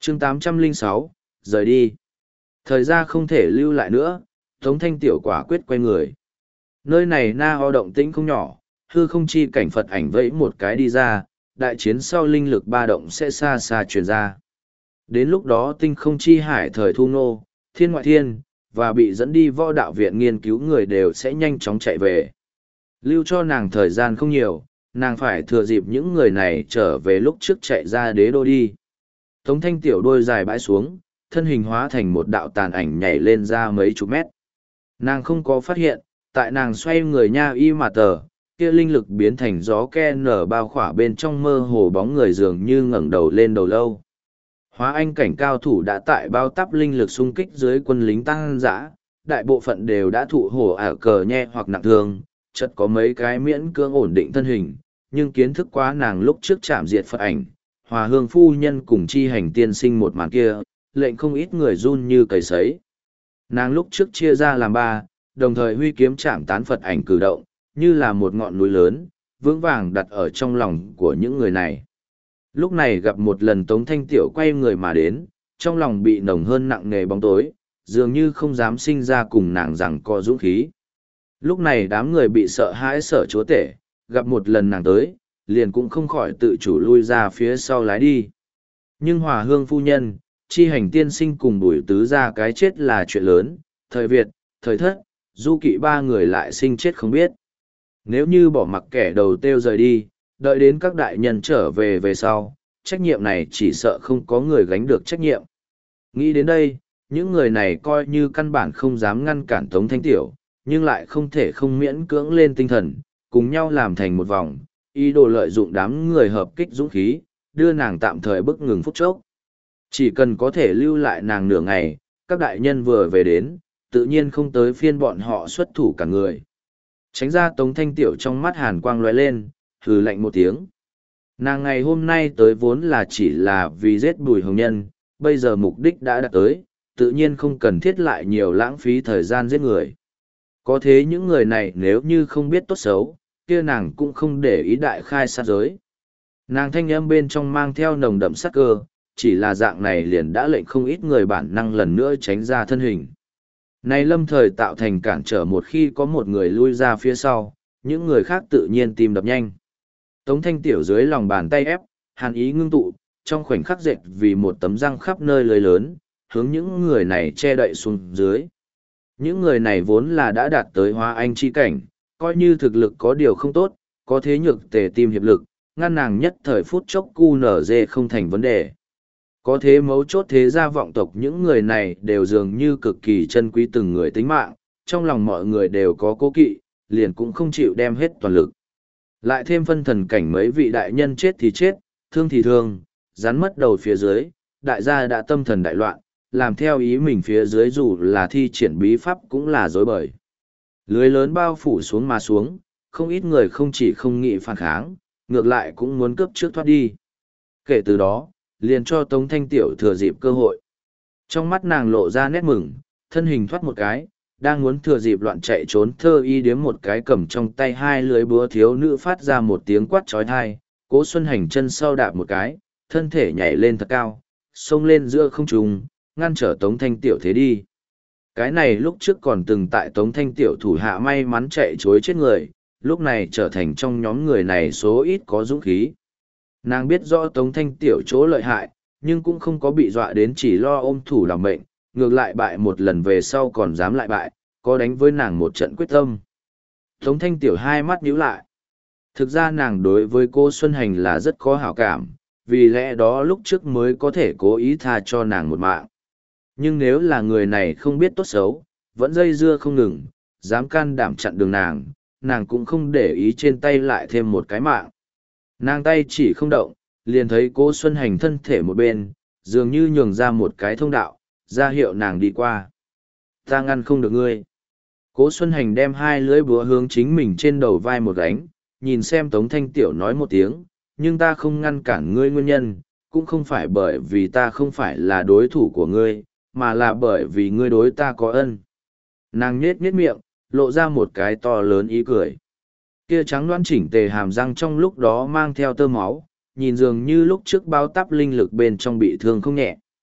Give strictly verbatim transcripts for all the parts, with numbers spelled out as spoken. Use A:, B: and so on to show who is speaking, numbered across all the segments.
A: chương tám trăm lẻ sáu, rời đi. Thời gian không thể lưu lại nữa, Tống Thanh Tiểu quả quyết quay người. Nơi này na ho động tĩnh không nhỏ, hư không chi cảnh Phật ảnh vẫy một cái đi ra, đại chiến sau linh lực ba động sẽ xa xa truyền ra. Đến lúc đó tinh không chi hải thời thu nô, thiên ngoại thiên, và bị dẫn đi võ đạo viện nghiên cứu người đều sẽ nhanh chóng chạy về. Lưu cho nàng thời gian không nhiều, nàng phải thừa dịp những người này trở về lúc trước chạy ra đế đô đi. Tống Thanh Tiểu đôi dài bãi xuống, thân hình hóa thành một đạo tàn ảnh nhảy lên ra mấy chục mét. Nàng không có phát hiện, tại nàng xoay người nha y mà tờ, kia linh lực biến thành gió ke nở bao khỏa bên trong mơ hồ bóng người dường như ngẩng đầu lên đầu lâu. Hóa anh cảnh cao thủ đã tại bao tắp linh lực xung kích dưới quân lính tăng dã, đại bộ phận đều đã thụ hổ ả cờ nhe hoặc nặng thương, chật có mấy cái miễn cưỡng ổn định thân hình, nhưng kiến thức quá nàng lúc trước chạm diệt Phật ảnh, hòa hương phu nhân cùng chi hành tiên sinh một màn kia, lệnh không ít người run như cầy sấy. Nàng lúc trước chia ra làm ba, đồng thời huy kiếm chạm tán Phật ảnh cử động, như là một ngọn núi lớn, vững vàng đặt ở trong lòng của những người này. Lúc này gặp một lần Tống Thanh Tiểu quay người mà đến, trong lòng bị nồng hơn nặng nề bóng tối, dường như không dám sinh ra cùng nàng rằng có dũng khí. Lúc này đám người bị sợ hãi sợ chúa tể, gặp một lần nàng tới, liền cũng không khỏi tự chủ lui ra phía sau lái đi. Nhưng hòa hương phu nhân, chi hành tiên sinh cùng Bùi Tứ ra cái chết là chuyện lớn, thời Việt, thời Thất, du kỵ ba người lại sinh chết không biết. Nếu như bỏ mặc kẻ đầu tiêu rời đi, đợi đến các đại nhân trở về về sau, trách nhiệm này chỉ sợ không có người gánh được trách nhiệm. Nghĩ đến đây, những người này coi như căn bản không dám ngăn cản Tống Thanh Tiểu, nhưng lại không thể không miễn cưỡng lên tinh thần, cùng nhau làm thành một vòng, ý đồ lợi dụng đám người hợp kích dũng khí, đưa nàng tạm thời bức ngừng phút chốc. Chỉ cần có thể lưu lại nàng nửa ngày, các đại nhân vừa về đến, tự nhiên không tới phiên bọn họ xuất thủ cả người. Tránh ra Tống Thanh Tiểu trong mắt hàn quang lóe lên, hừ lạnh một tiếng. Nàng ngày hôm nay tới vốn là chỉ là vì giết Bùi Hồng Nhân, bây giờ mục đích đã đạt tới, tự nhiên không cần thiết lại nhiều lãng phí thời gian giết người. Có thế những người này nếu như không biết tốt xấu, kia nàng cũng không để ý đại khai sát giới. Nàng thanh âm bên trong mang theo nồng đậm sát cơ, chỉ là dạng này liền đã lệnh không ít người bản năng lần nữa tránh ra thân hình. Này lâm thời tạo thành cản trở một khi có một người lui ra phía sau, những người khác tự nhiên tìm đập nhanh. Tống Thanh Tiểu dưới lòng bàn tay ép, hàn ý ngưng tụ, trong khoảnh khắc dệt vì một tấm răng khắp nơi lưới lớn, hướng những người này che đậy xuống dưới. Những người này vốn là đã đạt tới hóa anh chi cảnh, coi như thực lực có điều không tốt, có thế nhược tề tim hiệp lực, ngăn nàng nhất thời phút chốc cu nở dê không thành vấn đề. Có thế mấu chốt thế gia vọng tộc những người này đều dường như cực kỳ chân quý từng người tính mạng, trong lòng mọi người đều có cố kỵ, liền cũng không chịu đem hết toàn lực. Lại thêm phân thần cảnh mấy vị đại nhân chết thì chết, thương thì thương, rắn mất đầu phía dưới, đại gia đã tâm thần đại loạn, làm theo ý mình phía dưới dù là thi triển bí pháp cũng là dối bời. Lưới lớn bao phủ xuống mà xuống, không ít người không chỉ không nghĩ phản kháng, ngược lại cũng muốn cướp trước thoát đi. Kể từ đó, liền cho Tống Thanh Tiểu thừa dịp cơ hội. Trong mắt nàng lộ ra nét mừng, thân hình thoát một cái, đang muốn thừa dịp loạn chạy trốn thơ y điếm một cái cầm trong tay hai lưới búa thiếu nữ phát ra một tiếng quát trói thai, Cố Xuân Hành chân sau đạp một cái, thân thể nhảy lên thật cao, xông lên giữa không trung, ngăn trở Tống Thanh Tiểu thế đi. Cái này lúc trước còn từng tại Tống Thanh Tiểu thủ hạ may mắn chạy chối chết người, lúc này trở thành trong nhóm người này số ít có dũng khí. Nàng biết rõ Tống Thanh Tiểu chỗ lợi hại, nhưng cũng không có bị dọa đến chỉ lo ôm thủ làm mệnh, ngược lại bại một lần về sau còn dám lại bại, có đánh với nàng một trận quyết tâm. Tống Thanh Tiểu hai mắt nhíu lại. Thực ra nàng đối với cô Xuân Hành là rất có hảo cảm, vì lẽ đó lúc trước mới có thể cố ý tha cho nàng một mạng. Nhưng nếu là người này không biết tốt xấu, vẫn dây dưa không ngừng, dám can đảm chặn đường nàng, nàng cũng không để ý trên tay lại thêm một cái mạng. Nàng tay chỉ không động, liền thấy cô Xuân Hành thân thể một bên, dường như nhường ra một cái thông đạo, ra hiệu nàng đi qua. Ta ngăn không được ngươi. Cố Xuân Hành đem hai lưỡi búa hướng chính mình trên đầu vai một gánh, nhìn xem Tống Thanh Tiểu nói một tiếng, nhưng ta không ngăn cản ngươi nguyên nhân, cũng không phải bởi vì ta không phải là đối thủ của ngươi, mà là bởi vì ngươi đối ta có ân. Nàng nhết nhết miệng, lộ ra một cái to lớn ý cười. Kia trắng đoán chỉnh tề hàm răng trong lúc đó mang theo tơ máu, nhìn dường như lúc trước bao tắp linh lực bên trong bị thương không nhẹ.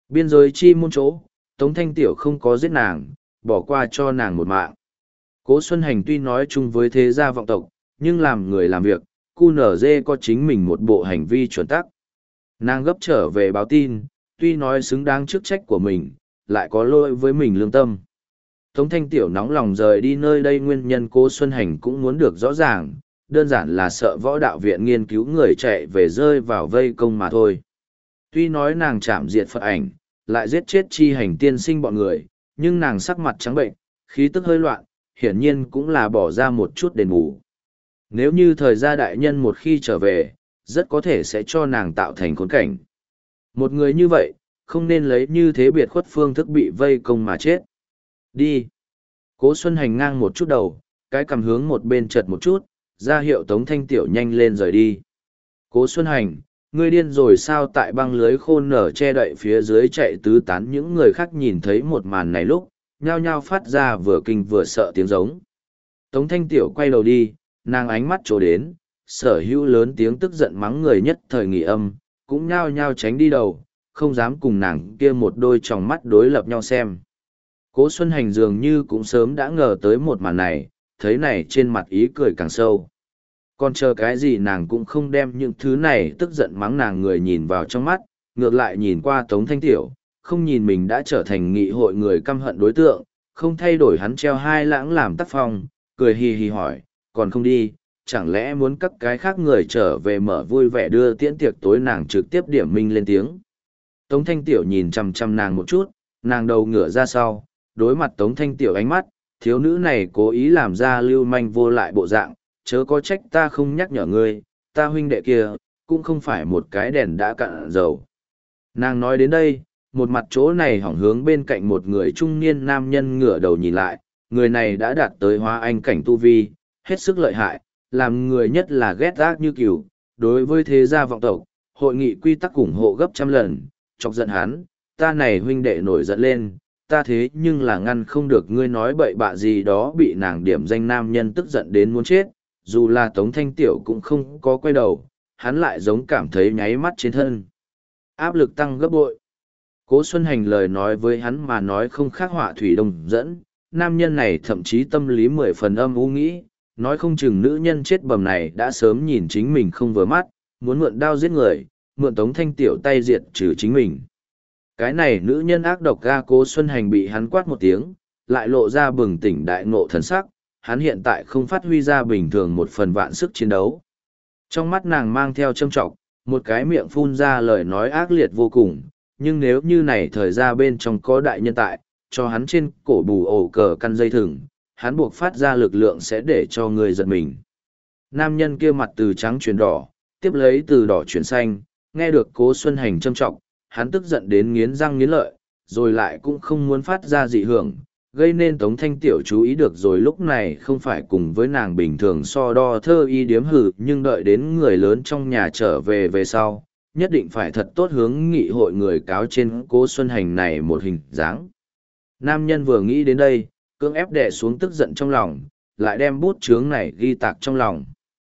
A: Biên giới chi môn chỗ, Tống Thanh Tiểu không có giết nàng, bỏ qua cho nàng một mạng. Cố Xuân Hành tuy nói chung với thế gia vọng tộc, nhưng làm người làm việc, cu nở dê có chính mình một bộ hành vi chuẩn tắc. Nàng gấp trở về báo tin, tuy nói xứng đáng chức trách của mình, lại có lỗi với mình lương tâm. Tống Thanh Tiểu nóng lòng rời đi nơi đây, nguyên nhân Cố Xuân Hành cũng muốn được rõ ràng, đơn giản là sợ võ đạo viện nghiên cứu người chạy về rơi vào vây công mà thôi. Tuy nói nàng chạm diệt Phật ảnh, lại giết chết chi hành tiên sinh bọn người, nhưng nàng sắc mặt trắng bệnh, khí tức hơi loạn, hiển nhiên cũng là bỏ ra một chút đền bù. Nếu như thời gia đại nhân một khi trở về, rất có thể sẽ cho nàng tạo thành khốn cảnh. Một người như vậy, không nên lấy như thế biệt khuất phương thức bị vây công mà chết. Đi. Cố Xuân Hành ngang một chút đầu, cái cầm hướng một bên chật một chút, ra hiệu Tống Thanh Tiểu nhanh lên rời đi. Cố Xuân Hành, ngươi điên rồi sao? Tại băng lưới khôn nở che đậy phía dưới chạy tứ tán những người khác nhìn thấy một màn này lúc, nhao nhao phát ra vừa kinh vừa sợ tiếng giống. Tống Thanh Tiểu quay đầu đi, nàng ánh mắt trố đến, sở hữu lớn tiếng tức giận mắng người nhất thời nghỉ âm, cũng nhao nhao tránh đi đầu, không dám cùng nàng kia một đôi tròng mắt đối lập nhau xem. Cố Xuân Hành dường như cũng sớm đã ngờ tới một màn này, thấy này trên mặt ý cười càng sâu. Còn chờ cái gì, nàng cũng không đem những thứ này tức giận mắng nàng người nhìn vào trong mắt, ngược lại nhìn qua Tống Thanh Tiểu, không nhìn mình đã trở thành nghị hội người căm hận đối tượng, không thay đổi hắn treo hai lãng làm tác phong, cười hì hì hỏi, còn không đi, chẳng lẽ muốn các cái khác người trở về mở vui vẻ đưa tiễn tiệc tối? Nàng trực tiếp điểm minh lên tiếng. Tống Thanh Tiểu nhìn chằm chằm nàng một chút, nàng đầu ngửa ra sau, đối mặt Tống Thanh Tiểu ánh mắt, thiếu nữ này cố ý làm ra lưu manh vô lại bộ dạng, chớ có trách ta không nhắc nhở ngươi, ta huynh đệ kia, cũng không phải một cái đèn đã cạn dầu. Nàng nói đến đây, một mặt chỗ này hỏng hướng bên cạnh một người trung niên nam nhân ngửa đầu nhìn lại, người này đã đạt tới hóa anh cảnh tu vi, hết sức lợi hại, làm người nhất là ghét ác như cừu, đối với thế gia vọng tộc, hội nghị quy tắc ủng hộ gấp trăm lần, chọc giận hắn, ta này huynh đệ nổi giận lên, ta thế nhưng là ngăn không được ngươi nói bậy bạ gì đó. Bị nàng điểm danh nam nhân tức giận đến muốn chết, dù là Tống Thanh Tiểu cũng không có quay đầu, hắn lại giống cảm thấy nháy mắt trên thân. Áp lực tăng gấp bội. Cố Xuân Hành lời nói với hắn mà nói không khác họa thủy đồng dẫn, nam nhân này thậm chí tâm lý mười phần âm u nghĩ, nói không chừng nữ nhân chết bầm này đã sớm nhìn chính mình không vừa mắt, muốn mượn đao giết người, mượn Tống Thanh Tiểu tay diệt trừ chính mình. Cái này nữ nhân ác độc ga. Cố Xuân Hành bị hắn quát một tiếng, lại lộ ra bừng tỉnh đại ngộ thần sắc, hắn hiện tại không phát huy ra bình thường một phần vạn sức chiến đấu. Trong mắt nàng mang theo châm trọng, một cái miệng phun ra lời nói ác liệt vô cùng, nhưng nếu như này thời ra bên trong có đại nhân tại, cho hắn trên cổ bù ổ cờ căn dây thừng, hắn buộc phát ra lực lượng sẽ để cho người giật mình. Nam nhân kia mặt từ trắng chuyển đỏ, tiếp lấy từ đỏ chuyển xanh, nghe được Cố Xuân Hành châm trọng, hắn tức giận đến nghiến răng nghiến lợi, rồi lại cũng không muốn phát ra dị hưởng, gây nên Tống Thanh Tiểu chú ý được rồi. Lúc này không phải cùng với nàng bình thường so đo thơ y điếm hử, nhưng đợi đến người lớn trong nhà trở về về sau, nhất định phải thật tốt hướng nghị hội người cáo trên Cố Xuân Hành này một hình dáng. Nam nhân vừa nghĩ đến đây, cưỡng ép đè xuống tức giận trong lòng, lại đem bút chướng này ghi tạc trong lòng.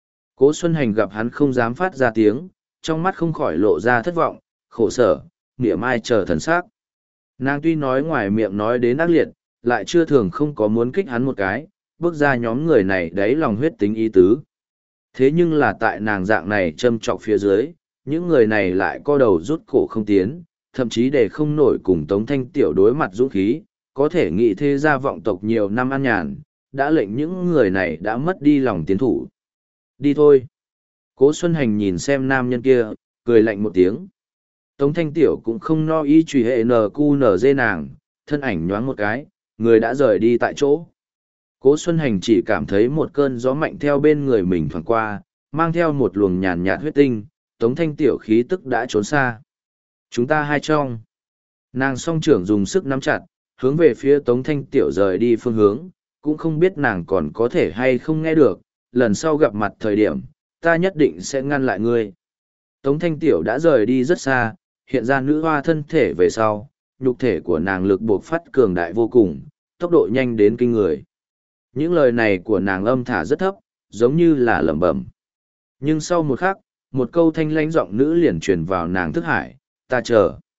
A: Cố Xuân Hành gặp hắn không dám phát ra tiếng, trong mắt không khỏi lộ ra thất vọng, khổ sở, nghĩa mai chờ thần sắc. Nàng tuy nói ngoài miệng nói đến ác liệt, lại chưa thường không có muốn kích hắn một cái, bước ra nhóm người này đáy lòng huyết tính ý tứ. Thế nhưng là tại nàng dạng này châm trọc phía dưới, những người này lại co đầu rút cổ không tiến, thậm chí để không nổi cùng Tống Thanh Tiểu đối mặt dũng khí, có thể nghĩ thế gia vọng tộc nhiều năm an nhàn, đã lệnh những người này đã mất đi lòng tiến thủ. Đi thôi. Cố Xuân Hành nhìn xem nam nhân kia, cười lạnh một tiếng. Tống Thanh Tiểu cũng không no ý truy hệ nờ cu nở dê nàng, thân ảnh nhoáng một cái, người đã rời đi tại chỗ. Cố Xuân Hành chỉ cảm thấy một cơn gió mạnh theo bên người mình thoảng qua, mang theo một luồng nhàn nhạt huyết tinh, Tống Thanh Tiểu khí tức đã trốn xa. Chúng ta hai trong. Nàng song trưởng dùng sức nắm chặt, hướng về phía Tống Thanh Tiểu rời đi phương hướng, cũng không biết nàng còn có thể hay không nghe được, lần sau gặp mặt thời điểm, ta nhất định sẽ ngăn lại ngươi. Tống Thanh Tiểu đã rời đi rất xa, hiện ra nữ hoa thân thể về sau, nhục thể của nàng lực buộc phát cường đại vô cùng, tốc độ nhanh đến kinh người. Những lời này của nàng âm thả rất thấp, giống như là lẩm bẩm. Nhưng sau một khắc, một câu thanh lãnh giọng nữ liền truyền vào nàng thức hải, ta chờ.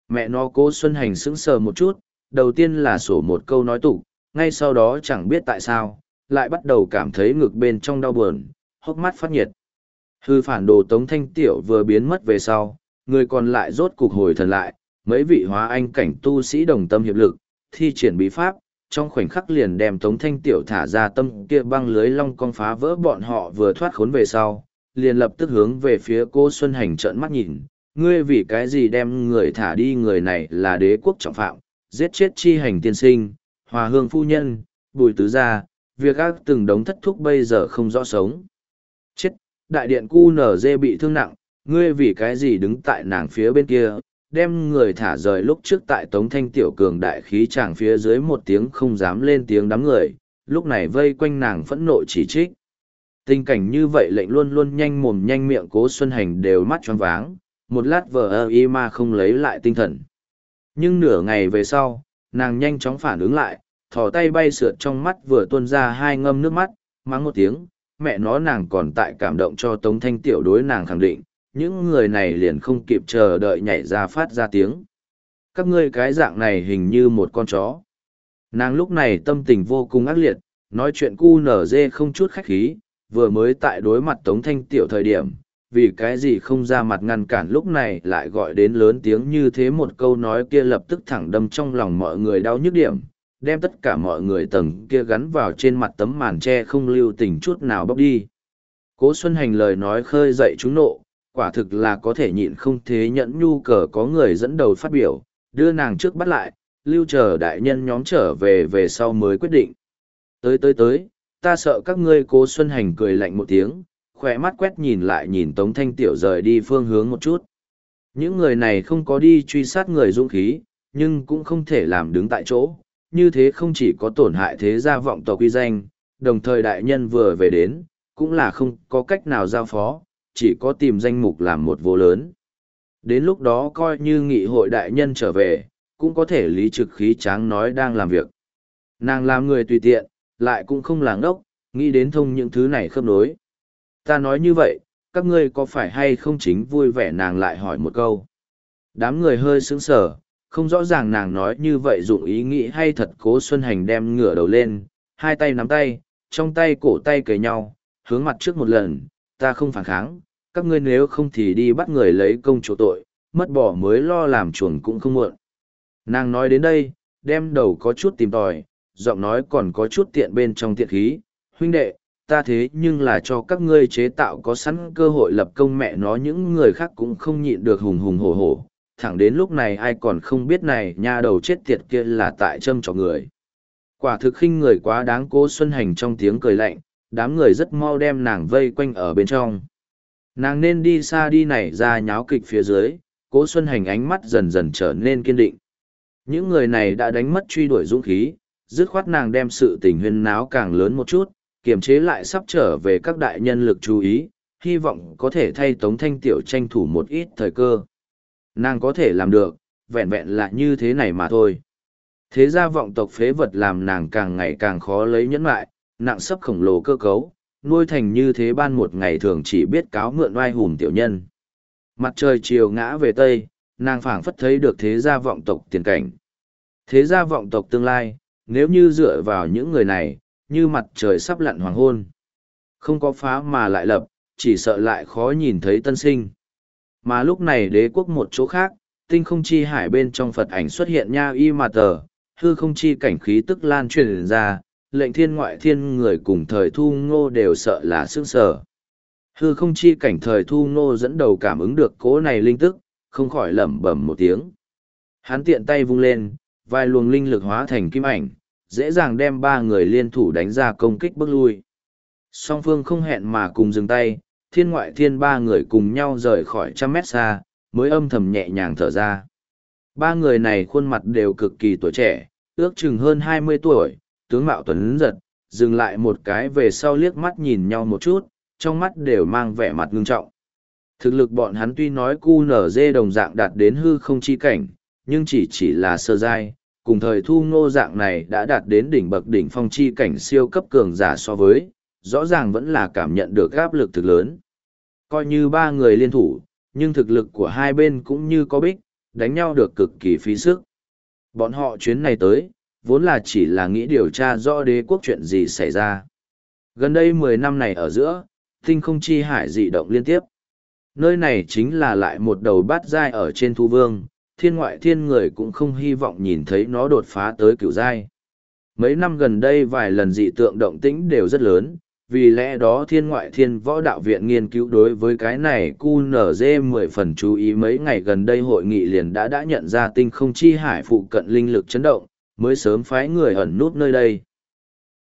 A: Mẹ nó Cố Xuân Hành sững sờ một chút, đầu tiên là sổ một câu nói tục, ngay sau đó chẳng biết tại sao, lại bắt đầu cảm thấy ngực bên trong đau buồn, hốc mắt phát nhiệt. Hư phản đồ Tống Thanh Tiểu vừa biến mất về sau, người còn lại rốt cục hồi thần lại, mấy vị hóa anh cảnh tu sĩ đồng tâm hiệp lực, thi triển bí pháp, trong khoảnh khắc liền đem Tống Thanh Tiểu thả ra tâm kia băng lưới long cong phá vỡ bọn họ vừa thoát khốn về sau, liền lập tức hướng về phía Cô Xuân Hành trợn mắt nhìn, ngươi vì cái gì đem người thả đi, người này là đế quốc trọng phạm, giết chết chi hành tiên sinh, hòa hương phu nhân, bùi tứ gia, việc ác từng đống thất thúc bây giờ không rõ sống. Chết, đại điện cu nở dê bị thương nặng, ngươi vì cái gì đứng tại nàng phía bên kia, đem người thả rời lúc trước tại Tống Thanh Tiểu cường đại khí tràng phía dưới một tiếng không dám lên tiếng đám người, lúc này vây quanh nàng phẫn nộ chỉ trích. Tình cảnh như vậy lệnh luôn luôn nhanh mồm nhanh miệng Cố Xuân Hành đều mắt choáng váng, một lát vờ ơ y mà không lấy lại tinh thần. Nhưng nửa ngày về sau, nàng nhanh chóng phản ứng lại, thò tay bay sượt trong mắt vừa tuôn ra hai ngâm nước mắt, mắng một tiếng, mẹ nó nàng còn tại cảm động cho Tống Thanh Tiểu đối nàng khẳng định, những người này liền không kịp chờ đợi nhảy ra phát ra tiếng. Các ngươi cái dạng này hình như một con chó. Nàng lúc này tâm tình vô cùng ác liệt, nói chuyện cu nở dê không chút khách khí, vừa mới tại đối mặt Tống Thanh Tiểu thời điểm, vì cái gì không ra mặt ngăn cản lúc này lại gọi đến lớn tiếng như thế, một câu nói kia lập tức thẳng đâm trong lòng mọi người đau nhức điểm, đem tất cả mọi người tầng kia gắn vào trên mặt tấm màn tre không lưu tình chút nào bóc đi. Cố Xuân Hành lời nói khơi dậy chúng nộ, quả thực là có thể nhịn không thế nhẫn nhu cờ có người dẫn đầu phát biểu, đưa nàng trước bắt lại, lưu chờ đại nhân nhóm trở về về sau mới quyết định. Tới tới tới, ta sợ các ngươi. Cố Xuân Hành cười lạnh một tiếng, khỏe mắt quét nhìn lại nhìn Tống Thanh Tiểu rời đi phương hướng một chút. Những người này không có đi truy sát người dũng khí, nhưng cũng không thể làm đứng tại chỗ, như thế không chỉ có tổn hại thế gia vọng tộc uy danh, đồng thời đại nhân vừa về đến, cũng là không có cách nào giao phó, chỉ có tìm danh mục làm một vô lớn. Đến lúc đó coi như nghị hội đại nhân trở về, cũng có thể lý trực khí tráng nói đang làm việc. Nàng làm người tùy tiện, lại cũng không làng ốc, nghĩ đến thông những thứ này khớp nối. Ta nói như vậy, các ngươi có phải hay không chính vui vẻ? Nàng lại hỏi một câu. Đám người hơi sững sờ, không rõ ràng nàng nói như vậy dụng ý nghĩ hay thật. Cố Xuân Hành đem ngửa đầu lên, hai tay nắm tay, trong tay cổ tay kề nhau, hướng mặt trước một lần, ta không phản kháng, các ngươi nếu không thì đi bắt người lấy công chỗ tội, mất bỏ mới lo làm chuồng cũng không muộn. Nàng nói đến đây, đem đầu có chút tìm tòi, giọng nói còn có chút tiện bên trong tiện khí, huynh đệ, ta thế nhưng là cho các ngươi chế tạo có sẵn cơ hội lập công, mẹ nó những người khác cũng không nhịn được hùng hùng hổ hổ, thẳng đến lúc này ai còn không biết này nha đầu chết tiệt kia là tại châm trò người. Quả thực khinh người quá đáng. Cố Xuân Hành trong tiếng cười lạnh, đám người rất mau đem nàng vây quanh ở bên trong. Nàng nên đi xa đi này ra nháo kịch phía dưới, Cố Xuân Hành ánh mắt dần dần trở nên kiên định. Những người này đã đánh mất truy đuổi dũng khí, dứt khoát nàng đem sự tình huyên náo càng lớn một chút, kiềm chế lại sắp trở về các đại nhân lực chú ý, hy vọng có thể thay Tống Thanh Tiểu tranh thủ một ít thời cơ. Nàng có thể làm được, vẹn vẹn là như thế này mà thôi. Thế gia vọng tộc phế vật làm nàng càng ngày càng khó lấy nhẫn lại, nặng sấp khổng lồ cơ cấu, nuôi thành như thế ban một ngày thường chỉ biết cáo mượn oai hùng tiểu nhân. Mặt trời chiều ngã về Tây, nàng phảng phất thấy được thế gia vọng tộc tiền cảnh. Thế gia vọng tộc tương lai, nếu như dựa vào những người này, như mặt trời sắp lặn hoàng hôn. Không có phá mà lại lập, chỉ sợ lại khó nhìn thấy tân sinh. Mà lúc này đế quốc một chỗ khác, tinh không chi hải bên trong Phật ảnh xuất hiện nha y mà tờ, hư không chi cảnh khí tức lan truyền ra, lệnh thiên ngoại thiên người cùng thời thu ngô đều sợ là sương sở. Hư không chi cảnh thời thu ngô dẫn đầu cảm ứng được cỗ này linh tức, không khỏi lẩm bẩm một tiếng. Hắn tiện tay vung lên, vài luồng linh lực hóa thành kim ảnh, dễ dàng đem ba người liên thủ đánh ra công kích bước lui. Song phương không hẹn mà cùng dừng tay, thiên ngoại thiên ba người cùng nhau rời khỏi trăm mét xa, mới âm thầm nhẹ nhàng thở ra. Ba người này khuôn mặt đều cực kỳ tuổi trẻ, ước chừng hơn hai mươi tuổi, tướng mạo tuấn giật, dừng lại một cái về sau liếc mắt nhìn nhau một chút, trong mắt đều mang vẻ mặt ngưng trọng. Thực lực bọn hắn tuy nói cu nở dê đồng dạng đạt đến hư không chi cảnh, nhưng chỉ chỉ là sơ giai, cùng thời thu ngô dạng này đã đạt đến đỉnh bậc đỉnh phong chi cảnh siêu cấp cường giả so với, rõ ràng vẫn là cảm nhận được áp lực thực lớn. Coi như ba người liên thủ, nhưng thực lực của hai bên cũng như có bích, đánh nhau được cực kỳ phí sức. Bọn họ chuyến này tới, vốn là chỉ là nghĩ điều tra rõ đế quốc chuyện gì xảy ra. Gần đây mười năm này ở giữa, tinh không chi hải dị động liên tiếp. Nơi này chính là lại một đầu bát giai ở trên thu vương, thiên ngoại thiên người cũng không hy vọng nhìn thấy nó đột phá tới cửu giai. Mấy năm gần đây vài lần dị tượng động tĩnh đều rất lớn, vì lẽ đó thiên ngoại thiên võ đạo viện nghiên cứu đối với cái này cu nở dê mười phần chú ý. Mấy ngày gần đây hội nghị liền đã đã nhận ra tinh không chi hải phụ cận linh lực chấn động, mới sớm phái người ẩn nút nơi đây.